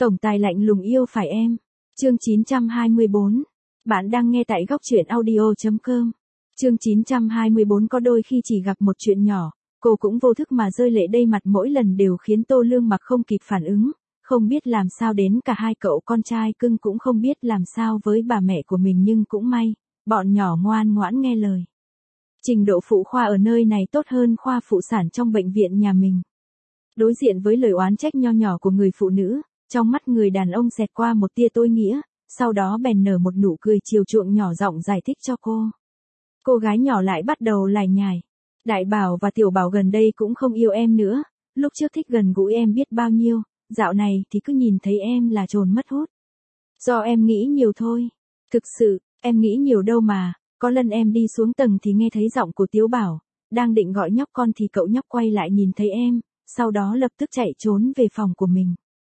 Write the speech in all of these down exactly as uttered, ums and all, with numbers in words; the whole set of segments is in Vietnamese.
Tổng tài lạnh lùng yêu phải em. Chương chín trăm hai mươi bốn. Bạn đang nghe tại góc truyện audio chấm com. Chương chín trăm hai mươi bốn. Có đôi khi chỉ gặp một chuyện nhỏ, cô cũng vô thức mà rơi lệ đây mặt mỗi lần đều khiến Tô Lương Mặc không kịp phản ứng, không biết làm sao đến cả hai cậu con trai cưng cũng không biết làm sao với bà mẹ của mình, nhưng cũng may, bọn nhỏ ngoan ngoãn nghe lời. Trình độ phụ khoa ở nơi này tốt hơn khoa phụ sản trong bệnh viện nhà mình. Đối diện với lời oán trách nho nhỏ của người phụ nữ, trong mắt người đàn ông xẹt qua một tia tối nghĩa, sau đó bèn nở một nụ cười chiều chuộng nhỏ giọng giải thích cho cô. Cô gái nhỏ lại bắt đầu lải nhải. Đại Bảo và Tiểu Bảo gần đây cũng không yêu em nữa, lúc trước thích gần gũi em biết bao nhiêu, dạo này thì cứ nhìn thấy em là trồn mất hút. Do em nghĩ nhiều thôi. Thực sự, em nghĩ nhiều đâu mà, có lần em đi xuống tầng thì nghe thấy giọng của Tiểu Bảo, đang định gọi nhóc con thì cậu nhóc quay lại nhìn thấy em, sau đó lập tức chạy trốn về phòng của mình.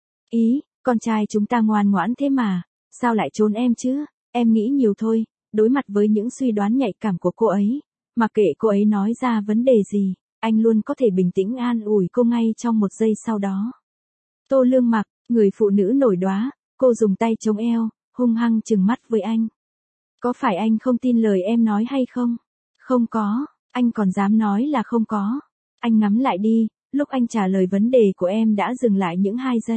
Ý, con trai chúng ta ngoan ngoãn thế mà, sao lại trốn em chứ, em nghĩ nhiều thôi. Đối mặt với những suy đoán nhạy cảm của cô ấy, mặc kệ cô ấy nói ra vấn đề gì, anh luôn có thể bình tĩnh an ủi cô ngay trong một giây sau đó. Tô Lương Mặc, người phụ nữ nổi đoá, cô dùng tay chống eo, hung hăng trừng mắt với anh. Có phải anh không tin lời em nói hay không? Không có, anh còn dám nói là không có. Anh ngắm lại đi, lúc anh trả lời vấn đề của em đã dừng lại những hai giây.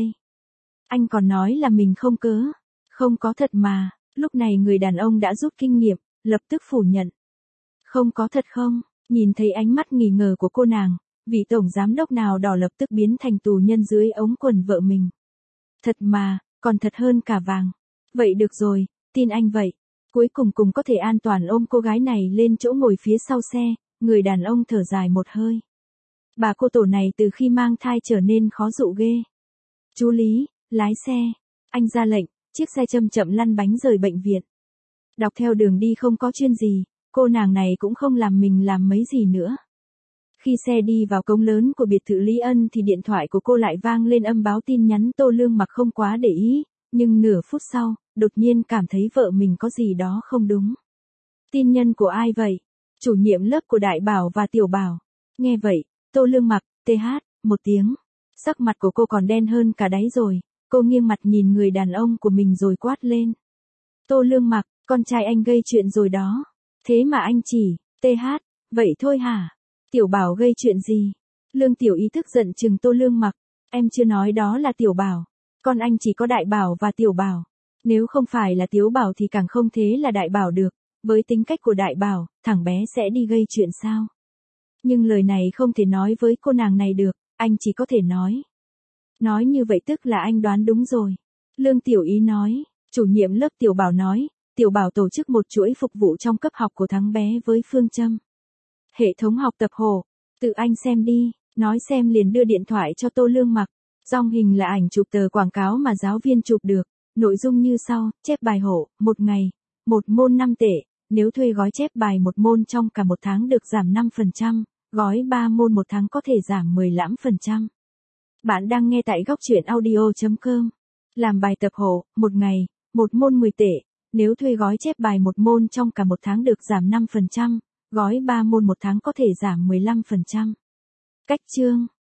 Anh còn nói là mình không cớ. Không có thật mà. Lúc này người đàn ông đã rút kinh nghiệm, lập tức phủ nhận. Không có thật không? Nhìn thấy ánh mắt nghi ngờ của cô nàng, vị tổng giám đốc nào đỏ lập tức biến thành tù nhân dưới ống quần vợ mình. Thật mà, còn thật hơn cả vàng. Vậy được rồi, tin anh vậy. Cuối cùng cùng có thể an toàn ôm cô gái này lên chỗ ngồi phía sau xe, người đàn ông thở dài một hơi. Bà cô tổ này từ khi mang thai trở nên khó dụ ghê. Chú Lý, lái xe. Anh ra lệnh. Chiếc xe chậm chậm lăn bánh rời bệnh viện. Đọc theo đường đi không có chuyên gì, cô nàng này cũng không làm mình làm mấy gì nữa. Khi xe đi vào cổng lớn của biệt thự Lý Ân thì điện thoại của cô lại vang lên âm báo tin nhắn. Tô Lương Mặc không quá để ý, nhưng nửa phút sau, đột nhiên cảm thấy vợ mình có gì đó không đúng. Tin nhân của ai vậy? Chủ nhiệm lớp của Đại Bảo và Tiểu Bảo. Nghe vậy, Tô Lương Mặc, tê hát, một tiếng. Sắc mặt của cô còn đen hơn cả đáy rồi. Cô nghiêng mặt nhìn người đàn ông của mình rồi quát lên. Tô Lương Mặc, con trai anh gây chuyện rồi đó. Thế mà anh chỉ, tê hát, vậy thôi hả? Tiểu Bảo gây chuyện gì? Lương Tiểu Ý thức giận chừng Tô Lương Mặc. Em chưa nói đó là Tiểu Bảo. Con anh chỉ có Đại Bảo và Tiểu Bảo. Nếu không phải là Tiểu Bảo thì càng không thế là Đại Bảo được. Với tính cách của Đại Bảo, thằng bé sẽ đi gây chuyện sao? Nhưng lời này không thể nói với cô nàng này được, anh chỉ có thể nói. Nói như vậy tức là anh đoán đúng rồi. Lương Tiểu Ý nói, chủ nhiệm lớp Tiểu Bảo nói, Tiểu Bảo tổ chức một chuỗi phục vụ trong cấp học của thằng bé với phương châm. Hệ thống học tập hổ, tự anh xem đi, nói xem liền đưa điện thoại cho Tô Lương Mặc. Dòng hình là ảnh chụp tờ quảng cáo mà giáo viên chụp được, nội dung như sau, chép bài hổ, một ngày, một môn năm tệ, nếu thuê gói chép bài một môn trong cả một tháng được giảm năm phần trăm, gói ba môn một tháng có thể giảm mười lăm phần trăm. Bạn đang nghe tại góc truyện audio chấm com. Làm bài tập hổ, một ngày, một môn mười tệ, nếu thuê gói chép bài một môn trong cả một tháng được giảm năm phần trăm, gói ba môn một tháng có thể giảm mười lăm phần trăm. Cách chương.